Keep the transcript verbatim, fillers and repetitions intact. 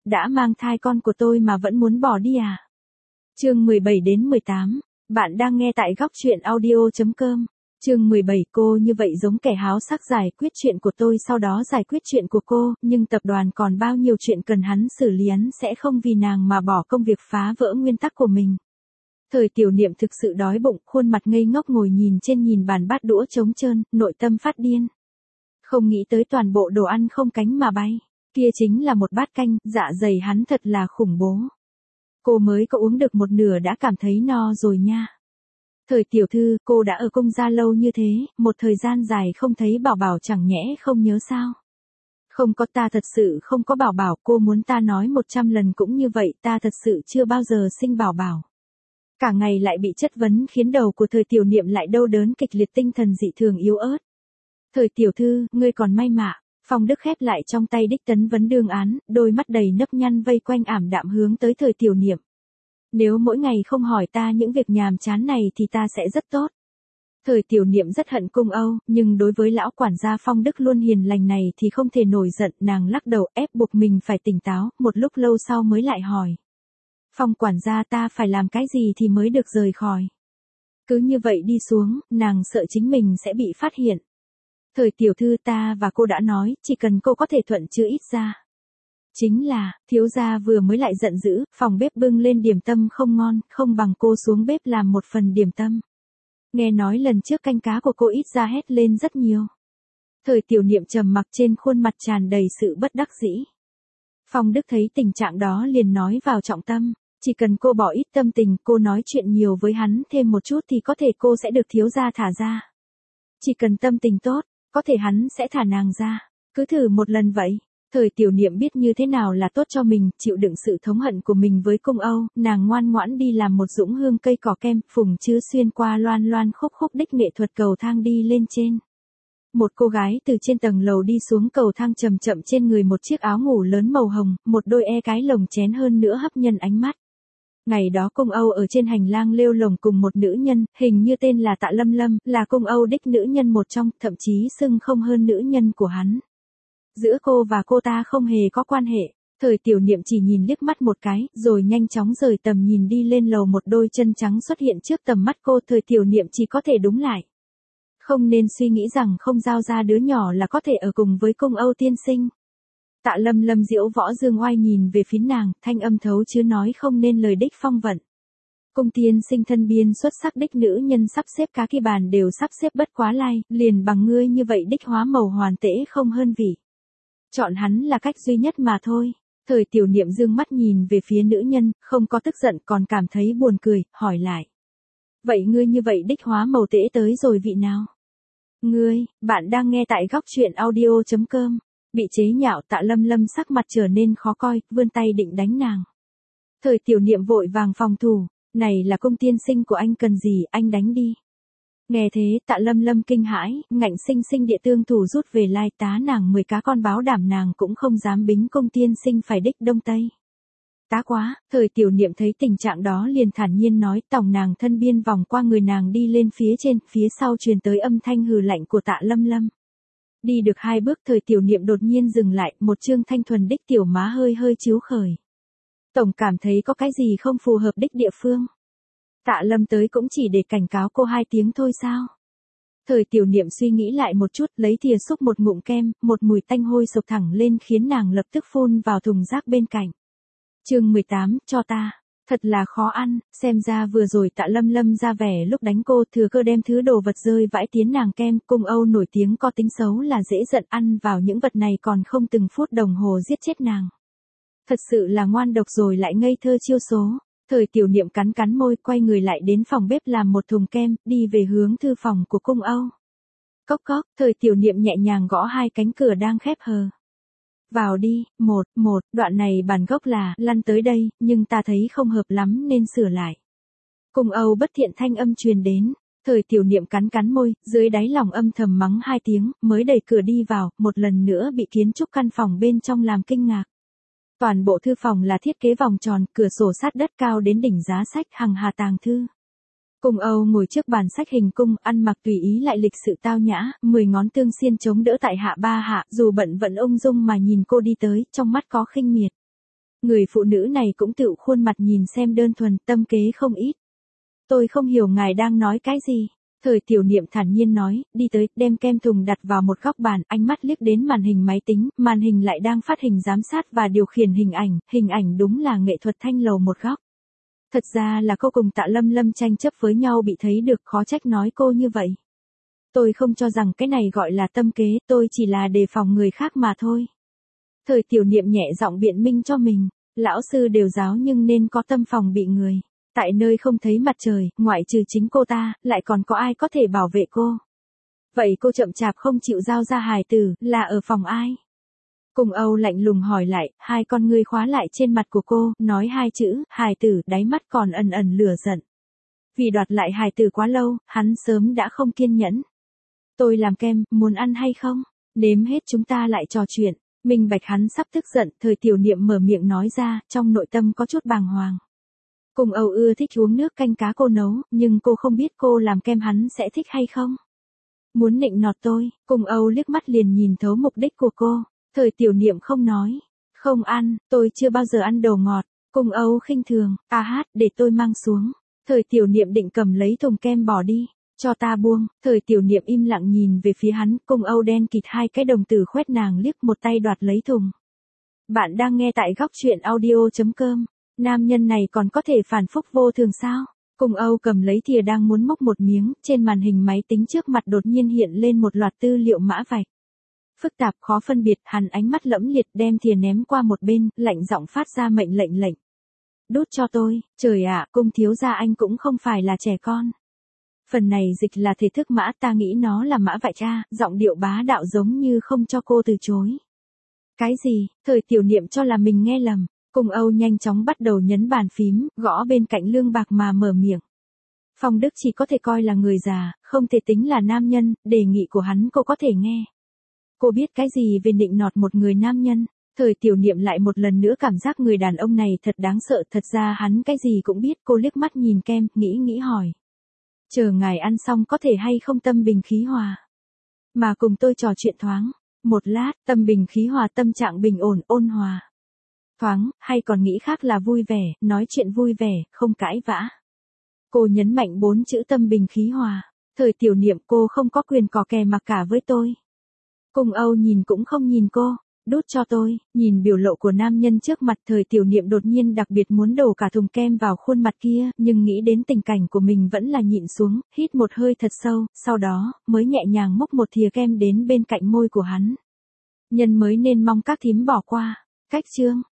đã mang thai con của tôi mà vẫn muốn bỏ đi à? Chương mười bảy đến mười tám, bạn đang nghe tại góc truyện audio chấm com. Chương mười bảy, cô như vậy giống kẻ háo sắc giải quyết chuyện của tôi sau đó giải quyết chuyện của cô, nhưng tập đoàn còn bao nhiêu chuyện cần hắn xử lý, hắn sẽ không vì nàng mà bỏ công việc phá vỡ nguyên tắc của mình. Thời Tiểu Niệm thực sự đói bụng, khuôn mặt ngây ngốc ngồi nhìn trên nhìn bàn bát đũa trống trơn, nội tâm phát điên. Không nghĩ tới toàn bộ đồ ăn không cánh mà bay, kia chính là một bát canh, dạ dày hắn thật là khủng bố. Cô mới có uống được một nửa đã cảm thấy no rồi nha. Thời tiểu thư, cô đã ở cung gia lâu như thế, một thời gian dài không thấy bảo bảo chẳng nhẽ không nhớ sao? Không có, ta thật sự không có bảo bảo, cô muốn ta nói một trăm lần cũng như vậy, ta thật sự chưa bao giờ sinh bảo bảo. Cả ngày lại bị chất vấn khiến đầu của Thời Tiểu Niệm lại đau đớn kịch liệt, tinh thần dị thường yếu ớt. Thời tiểu thư, ngươi còn may mà. Phong Đức khép lại trong tay đích tấn vấn đương án, đôi mắt đầy nếp nhăn vây quanh ảm đạm hướng tới Thời Tiểu Niệm. Nếu mỗi ngày không hỏi ta những việc nhàm chán này thì ta sẽ rất tốt. Thời Tiểu Niệm rất hận cung Âu, nhưng đối với lão quản gia Phong Đức luôn hiền lành này thì không thể nổi giận, nàng lắc đầu ép buộc mình phải tỉnh táo, một lúc lâu sau mới lại hỏi. Phong quản gia, ta phải làm cái gì thì mới được rời khỏi? Cứ như vậy đi xuống, nàng sợ chính mình sẽ bị phát hiện. Thời tiểu thư, ta và cô đã nói, chỉ cần cô có thể thuận chữ ít ra. Chính là, thiếu gia vừa mới lại giận dữ, phòng bếp bưng lên điểm tâm không ngon, không bằng cô xuống bếp làm một phần điểm tâm. Nghe nói lần trước canh cá của cô ít ra hét lên rất nhiều. Thời Tiểu Niệm trầm mặc, trên khuôn mặt tràn đầy sự bất đắc dĩ. Phong Đức thấy tình trạng đó liền nói vào trọng tâm, chỉ cần cô bỏ ít tâm tình, cô nói chuyện nhiều với hắn thêm một chút thì có thể cô sẽ được thiếu gia thả ra. Chỉ cần tâm tình tốt, có thể hắn sẽ thả nàng ra, cứ thử một lần vậy. Thời Tiểu Niệm biết như thế nào là tốt cho mình, chịu đựng sự thống hận của mình với cung Âu, nàng ngoan ngoãn đi làm một dũng hương cây cỏ kem, Phùng Chứ xuyên qua loan loan khúc khúc đích nghệ thuật cầu thang đi lên trên. Một cô gái từ trên tầng lầu đi xuống cầu thang chậm chậm, trên người một chiếc áo ngủ lớn màu hồng, một đôi e cái lồng chén hơn nữa hấp nhân ánh mắt. Ngày đó cung Âu ở trên hành lang lêu lồng cùng một nữ nhân, hình như tên là Tạ Lâm Lâm, là cung Âu đích nữ nhân một trong, thậm chí xưng không hơn nữ nhân của hắn. Giữa cô và cô ta không hề có quan hệ. Thời Tiểu Niệm chỉ nhìn liếc mắt một cái, rồi nhanh chóng rời tầm nhìn đi lên lầu, một đôi chân trắng xuất hiện trước tầm mắt cô. Thời Tiểu Niệm chỉ có thể đúng lại. Không nên suy nghĩ rằng không giao ra đứa nhỏ là có thể ở cùng với cung Âu tiên sinh. Tạ Lâm Lâm diễu võ dương oai nhìn về phía nàng, thanh âm thấu chứ nói không nên lời đích phong vận. Cung tiên sinh thân biên xuất sắc đích nữ nhân sắp xếp cá kỳ bàn đều sắp xếp bất quá lai, liền bằng ngươi như vậy đích hóa màu hoàn tễ không hơn vị. Chọn hắn là cách duy nhất mà thôi. Thời Tiểu Niệm dương mắt nhìn về phía nữ nhân, không có tức giận còn cảm thấy buồn cười, hỏi lại. Vậy ngươi như vậy đích hóa màu tễ tới rồi vị nào? Ngươi, bạn đang nghe tại góc truyện audio chấm com. Bị chế nhạo, Tạ Lâm Lâm sắc mặt trở nên khó coi, vươn tay định đánh nàng. Thời Tiểu Niệm vội vàng phòng thủ, này là cung tiên sinh của anh, cần gì anh đánh đi. Nghe thế, Tạ Lâm Lâm kinh hãi, ngạnh sinh sinh địa tương thủ rút về lai tá nàng mười cá, con báo đảm nàng cũng không dám bính cung tiên sinh phải đích đông tây. Tá quá. Thời Tiểu Niệm thấy tình trạng đó liền thản nhiên nói, tòng nàng thân biên vòng qua người nàng đi lên phía trên, phía sau truyền tới âm thanh hừ lạnh của Tạ Lâm Lâm. Đi được hai bước, Thời Tiểu Niệm đột nhiên dừng lại, một trương thanh thuần đích tiểu má hơi hơi chiếu khởi. Tổng cảm thấy có cái gì không phù hợp đích địa phương. Tạ Lâm tới cũng chỉ để cảnh cáo cô hai tiếng thôi sao? Thời Tiểu Niệm suy nghĩ lại một chút, lấy thìa xúc một ngụm kem, một mùi tanh hôi sộc thẳng lên khiến nàng lập tức phun vào thùng rác bên cạnh. Chương mười tám, cho ta. Thật là khó ăn, xem ra vừa rồi Tạ Lâm Lâm ra vẻ lúc đánh cô, thừa cơ đem thứ đồ vật rơi vãi tiến nàng kem. Cung Âu nổi tiếng có tính xấu là dễ giận, ăn vào những vật này còn không từng phút đồng hồ giết chết nàng. Thật sự là ngoan độc rồi lại ngây thơ chiêu số. Thời Tiểu Niệm cắn cắn môi, quay người lại đến phòng bếp làm một thùng kem, đi về hướng thư phòng của cung Âu. Cốc cốc, Thời Tiểu Niệm nhẹ nhàng gõ hai cánh cửa đang khép hờ. Vào đi, một, một, đoạn này bản gốc là, lăn tới đây, nhưng ta thấy không hợp lắm nên sửa lại. Cung Âu bất thiện thanh âm truyền đến, Thời Tiểu Niệm cắn cắn môi, dưới đáy lòng âm thầm mắng hai tiếng, mới đẩy cửa đi vào, một lần nữa bị kiến trúc căn phòng bên trong làm kinh ngạc. Toàn bộ thư phòng là thiết kế vòng tròn, cửa sổ sát đất cao đến đỉnh giá sách, hằng hà tàng thư. Cung Âu ngồi trước bàn sách hình cung, ăn mặc tùy ý lại lịch sự tao nhã, mười ngón tương xiên chống đỡ tại hạ ba hạ, dù bận vẫn ung dung mà nhìn cô đi tới, trong mắt có khinh miệt. Người phụ nữ này cũng tựu khuôn mặt nhìn xem đơn thuần, tâm kế không ít. Tôi không hiểu ngài đang nói cái gì. Thời tiểu niệm thản nhiên nói, đi tới, đem kem thùng đặt vào một góc bàn, ánh mắt liếc đến màn hình máy tính, màn hình lại đang phát hình giám sát và điều khiển hình ảnh, hình ảnh đúng là nghệ thuật thanh lầu một góc. Thật ra là cô cùng Tạ Lâm Lâm tranh chấp với nhau bị thấy được, khó trách nói cô như vậy. Tôi không cho rằng cái này gọi là tâm kế, tôi chỉ là đề phòng người khác mà thôi. Thời tiểu niệm nhẹ giọng biện minh cho mình, lão sư đều giáo nhưng nên có tâm phòng bị người. Tại nơi không thấy mặt trời, ngoại trừ chính cô ta, lại còn có ai có thể bảo vệ cô. Vậy cô chậm chạp không chịu giao ra hài tử, là ở phòng ai? Cùng Âu lạnh lùng hỏi lại, hai con ngươi khóa lại trên mặt của cô, nói hai chữ, hài tử, đáy mắt còn ẩn ẩn lửa giận. Vì đoạt lại hài tử quá lâu, hắn sớm đã không kiên nhẫn. Tôi làm kem, muốn ăn hay không? Nếm hết chúng ta lại trò chuyện. Minh bạch hắn sắp tức giận, thời tiểu niệm mở miệng nói ra, trong nội tâm có chút bàng hoàng. Cùng Âu ưa thích uống nước canh cá cô nấu, nhưng cô không biết cô làm kem hắn sẽ thích hay không. Muốn nịnh nọt tôi, Cùng Âu liếc mắt liền nhìn thấu mục đích của cô. Thời tiểu niệm không nói. Không ăn, tôi chưa bao giờ ăn đồ ngọt. Cùng Âu khinh thường, à hát, để tôi mang xuống. Thời tiểu niệm định cầm lấy thùng kem bỏ đi. Cho ta buông, thời tiểu niệm im lặng nhìn về phía hắn, Cùng Âu đen kịt hai cái đồng tử khoét nàng liếc một tay đoạt lấy thùng. Bạn đang nghe tại góc truyện audio chấm com. Nam nhân này còn có thể phản phúc vô thường sao? Cùng Âu cầm lấy thìa đang muốn móc một miếng, trên màn hình máy tính trước mặt đột nhiên hiện lên một loạt tư liệu mã vạch. Phức tạp khó phân biệt, hắn ánh mắt lẫm liệt đem thìa ném qua một bên, lạnh giọng phát ra mệnh lệnh lệnh. Đút cho tôi, trời ạ, Cung thiếu gia anh cũng không phải là trẻ con. Phần này dịch là thể thức mã, ta nghĩ nó là mã vạch a, giọng điệu bá đạo giống như không cho cô từ chối. Cái gì? Thời tiểu niệm cho là mình nghe lầm. Cùng Âu nhanh chóng bắt đầu nhấn bàn phím, gõ bên cạnh lương bạc mà mở miệng. Phong Đức chỉ có thể coi là người già, không thể tính là nam nhân, đề nghị của hắn cô có thể nghe. Cô biết cái gì về nịnh nọt một người nam nhân? Thời tiểu niệm lại một lần nữa cảm giác người đàn ông này thật đáng sợ, thật ra hắn cái gì cũng biết. Cô liếc mắt nhìn kem, nghĩ nghĩ hỏi. Chờ ngài ăn xong có thể hay không tâm bình khí hòa. Mà cùng tôi trò chuyện thoáng. Một lát, tâm bình khí hòa, tâm trạng bình ổn, ôn hòa. Thoáng, hay còn nghĩ khác là vui vẻ, nói chuyện vui vẻ, không cãi vã. Cô nhấn mạnh bốn chữ tâm bình khí hòa. Thời tiểu niệm, cô không có quyền cò kè mặc cả với tôi. Cùng Âu nhìn cũng không nhìn cô. Đút cho tôi, nhìn biểu lộ của nam nhân trước mặt, thời tiểu niệm đột nhiên đặc biệt muốn đổ cả thùng kem vào khuôn mặt kia, nhưng nghĩ đến tình cảnh của mình vẫn là nhịn xuống, hít một hơi thật sâu, sau đó, mới nhẹ nhàng múc một thìa kem đến bên cạnh môi của hắn. Nhân mới nên mong các thím bỏ qua. Cách chương,